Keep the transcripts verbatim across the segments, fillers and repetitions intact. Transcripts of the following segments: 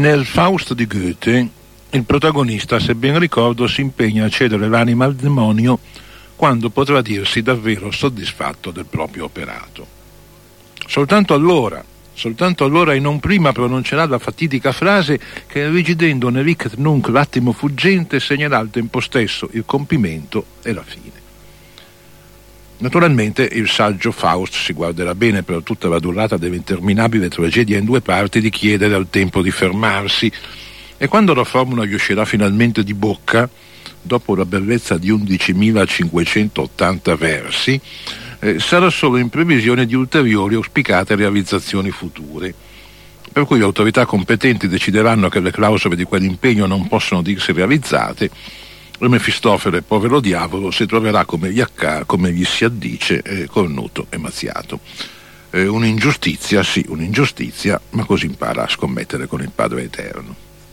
Nel Faust di Goethe il protagonista, se ben ricordo, si impegna a cedere l'anima al demonio quando potrà dirsi davvero soddisfatto del proprio operato. Soltanto allora, soltanto allora e non prima pronuncerà la fatidica frase che, rigidendo nerict nunc l'attimo fuggente, segnerà al tempo stesso il compimento e la fine. Naturalmente il saggio Faust si guarderà bene per tutta la durata dell'interminabile tragedia in due parti di chiedere al tempo di fermarsi, e quando la formula gli uscirà finalmente di bocca, dopo la bellezza di undicimilacinquecentottanta versi, eh, sarà solo in previsione di ulteriori auspicate realizzazioni future, per cui le autorità competenti decideranno che le clausole di quell'impegno non possono dirsi realizzate, e Mefistofele, povero diavolo, si troverà come gli, acca- come gli si addice, eh, cornuto e mazziato. Eh, un'ingiustizia, sì, un'ingiustizia, ma così impara a scommettere con il Padre Eterno.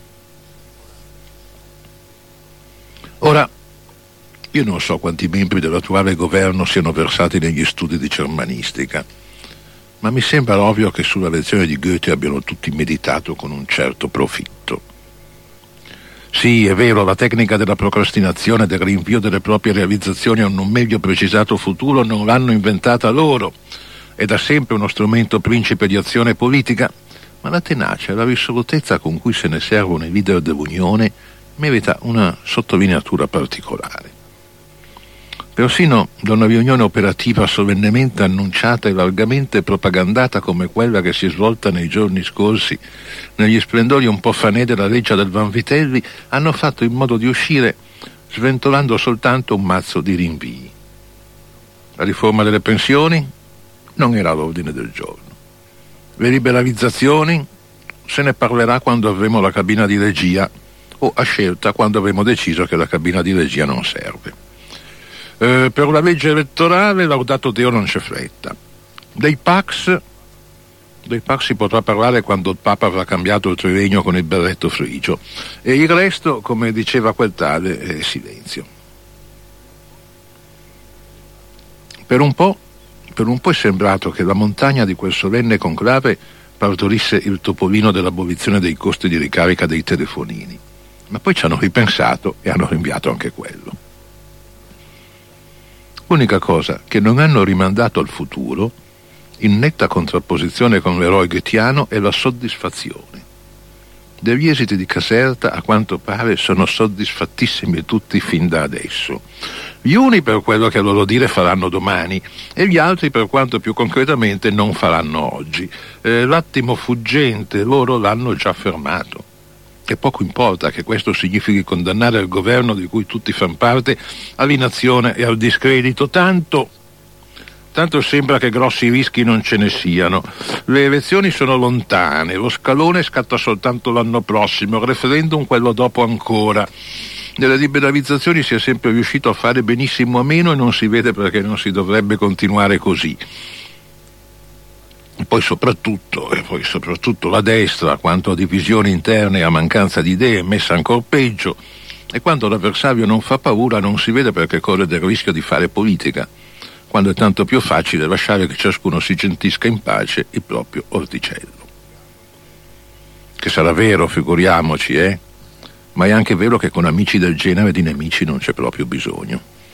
Ora, io non so quanti membri dell'attuale governo siano versati negli studi di germanistica, ma mi sembra ovvio che sulla lezione di Goethe abbiano tutti meditato con un certo profitto. Sì, è vero, la tecnica della procrastinazione, del rinvio delle proprie realizzazioni a un non meglio precisato futuro non l'hanno inventata loro, è da sempre uno strumento principe di azione politica, ma la tenacia e la risolutezza con cui se ne servono i leader dell'Unione merita una sottolineatura particolare. Persino da una riunione operativa solennemente annunciata e largamente propagandata come quella che si è svolta nei giorni scorsi negli splendori un po' fanè della reggia del Vanvitelli, hanno fatto in modo di uscire sventolando soltanto un mazzo di rinvii. La riforma delle pensioni non era all'ordine del giorno. Le liberalizzazioni se ne parlerà quando avremo la cabina di regia, o a scelta quando avremo deciso che la cabina di regia non serve. Eh, per la legge elettorale, laudato Dio, non c'è fretta. Dei Pax, dei Pax si potrà parlare quando il Papa avrà cambiato il triennio con il berretto frigio, e il resto, come diceva quel tale, è silenzio. Per un po', per un po' è sembrato che la montagna di quel solenne conclave partorisse il topolino dell'abolizione dei costi di ricarica dei telefonini, ma poi ci hanno ripensato e hanno rinviato anche quello. L'unica cosa che non hanno rimandato al futuro, in netta contrapposizione con l'eroe goethiano, è la soddisfazione. Degli esiti di Caserta, a quanto pare, sono soddisfattissimi tutti fin da adesso. Gli uni per quello che a loro dire faranno domani, e gli altri per quanto più concretamente non faranno oggi. Eh, l'attimo fuggente loro l'hanno già fermato. E poco importa che questo significhi condannare il governo di cui tutti fanno parte all'inazione e al discredito, tanto, tanto sembra che grossi rischi non ce ne siano. Le elezioni sono lontane, lo scalone scatta soltanto l'anno prossimo, il referendum quello dopo ancora. Nelle liberalizzazioni si è sempre riuscito a fare benissimo a meno e non si vede perché non si dovrebbe continuare così. Poi soprattutto, e poi soprattutto la destra, quanto a divisioni interne e a mancanza di idee, è messa ancora peggio, e quando l'avversario non fa paura non si vede perché corre del rischio di fare politica, quando è tanto più facile lasciare che ciascuno si gentisca in pace il proprio orticello. Che sarà vero, figuriamoci, eh? Ma è anche vero che con amici del genere di nemici non c'è proprio bisogno.